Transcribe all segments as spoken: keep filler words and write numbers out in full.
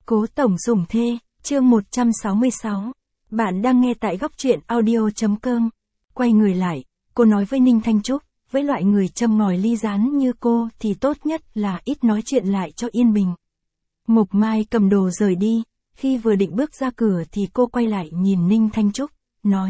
Cố tổng sủng thê, chương một trăm sáu mươi sáu. Bạn đang nghe tại góc truyện audio.com. Quay người lại, cô nói với Ninh Thanh Trúc, với loại người châm ngòi ly gián như cô thì tốt nhất là ít nói chuyện lại cho yên bình. Mộc Mai cầm đồ rời đi, khi vừa định bước ra cửa thì cô quay lại nhìn Ninh Thanh Trúc, nói.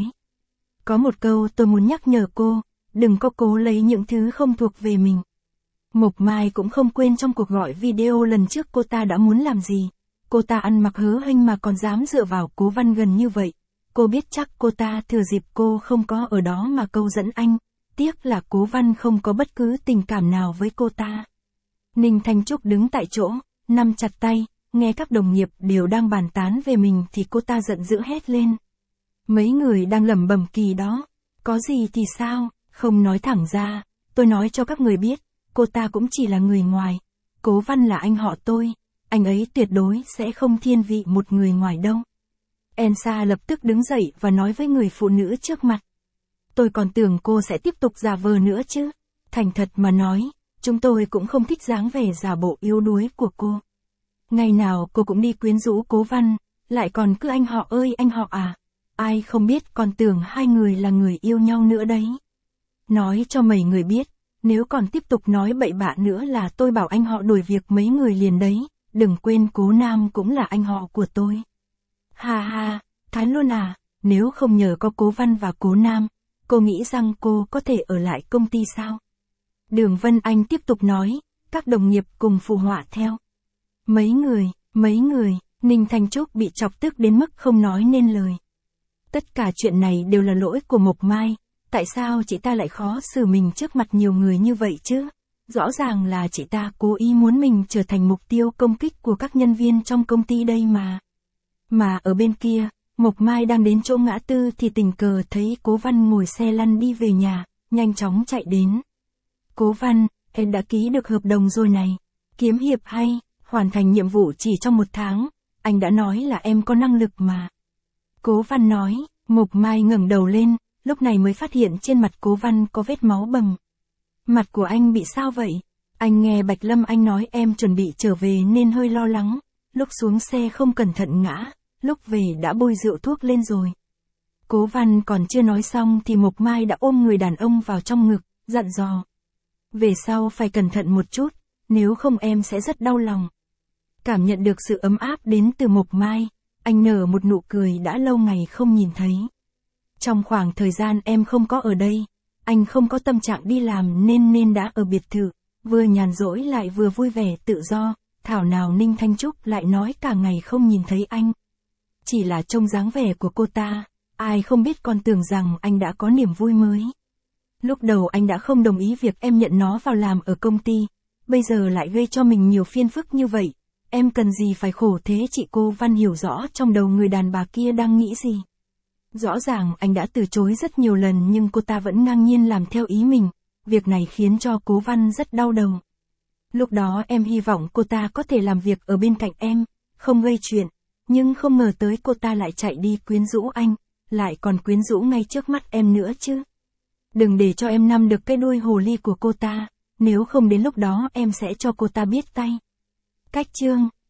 Có một câu tôi muốn nhắc nhở cô, đừng có cố lấy những thứ không thuộc về mình. Mộc Mai cũng không quên trong cuộc gọi video lần trước cô ta đã muốn làm gì. Cô ta ăn mặc hớ hênh mà còn dám dựa vào Cố Văn gần như vậy. Cô biết chắc cô ta thừa dịp cô không có ở đó mà câu dẫn anh. Tiếc là Cố Văn không có bất cứ tình cảm nào với cô ta. Ninh Thanh Trúc đứng tại chỗ, nắm chặt tay, nghe các đồng nghiệp đều đang bàn tán về mình thì cô ta giận dữ hét lên. Mấy người đang lẩm bẩm kỳ đó. Có gì thì sao, không nói thẳng ra. Tôi nói cho các người biết, cô ta cũng chỉ là người ngoài. Cố Văn là anh họ tôi. Anh ấy tuyệt đối sẽ không thiên vị một người ngoài đâu. Elsa lập tức đứng dậy và nói với người phụ nữ trước mặt. Tôi còn tưởng cô sẽ tiếp tục giả vờ nữa chứ. Thành thật mà nói, chúng tôi cũng không thích dáng vẻ giả bộ yếu đuối của cô. Ngày nào cô cũng đi quyến rũ Cố Văn, lại còn cứ anh họ ơi anh họ à. Ai không biết còn tưởng hai người là người yêu nhau nữa đấy. Nói cho mấy người biết, nếu còn tiếp tục nói bậy bạ nữa là tôi bảo anh họ đuổi việc mấy người liền đấy. Đừng quên Cố Nam cũng là anh họ của tôi. Ha ha, Thái luôn à, nếu không nhờ có Cố Văn và Cố Nam, cô nghĩ rằng cô có thể ở lại công ty sao? Đường Vân Anh tiếp tục nói, các đồng nghiệp cùng phụ họa theo. Mấy người, mấy người, Ninh Thanh Trúc bị chọc tức đến mức không nói nên lời. Tất cả chuyện này đều là lỗi của Mộc Mai, tại sao chị ta lại khó xử mình trước mặt nhiều người như vậy chứ? Rõ ràng là chị ta cố ý muốn mình trở thành mục tiêu công kích của các nhân viên trong công ty đây mà. Mà ở bên kia, Mộc Mai đang đến chỗ ngã tư thì tình cờ thấy Cố Văn ngồi xe lăn đi về nhà, nhanh chóng chạy đến. Cố Văn, em đã ký được hợp đồng rồi này. Kiếm hiệp hay, hoàn thành nhiệm vụ chỉ trong một tháng, anh đã nói là em có năng lực mà. Cố Văn nói, Mộc Mai ngẩng đầu lên, lúc này mới phát hiện trên mặt Cố Văn có vết máu bầm. Mặt của anh bị sao vậy? Anh nghe Bạch Lâm Anh nói em chuẩn bị trở về nên hơi lo lắng, lúc xuống xe không cẩn thận ngã, lúc về đã bôi rượu thuốc lên rồi. Cố Văn còn chưa nói xong thì Mộc Mai đã ôm người đàn ông vào trong ngực, dặn dò. Về sau phải cẩn thận một chút, nếu không em sẽ rất đau lòng. Cảm nhận được sự ấm áp đến từ Mộc Mai, anh nở một nụ cười đã lâu ngày không nhìn thấy. Trong khoảng thời gian em không có ở đây, anh không có tâm trạng đi làm nên nên đã ở biệt thự, vừa nhàn rỗi lại vừa vui vẻ tự do, thảo nào Ninh Thanh Trúc lại nói cả ngày không nhìn thấy anh. Chỉ là trông dáng vẻ của cô ta, ai không biết còn tưởng rằng anh đã có niềm vui mới. Lúc đầu anh đã không đồng ý việc em nhận nó vào làm ở công ty, bây giờ lại gây cho mình nhiều phiền phức như vậy, em cần gì phải khổ thế chị? Cô Văn hiểu rõ trong đầu người đàn bà kia đang nghĩ gì. Rõ ràng anh đã từ chối rất nhiều lần nhưng cô ta vẫn ngang nhiên làm theo ý mình, việc này khiến cho Cố Văn rất đau đầu. Lúc đó em hy vọng cô ta có thể làm việc ở bên cạnh em, không gây chuyện, nhưng không ngờ tới cô ta lại chạy đi quyến rũ anh, lại còn quyến rũ ngay trước mắt em nữa chứ. Đừng để cho em nắm được cái đuôi hồ ly của cô ta, nếu không đến lúc đó em sẽ cho cô ta biết tay. Cách chương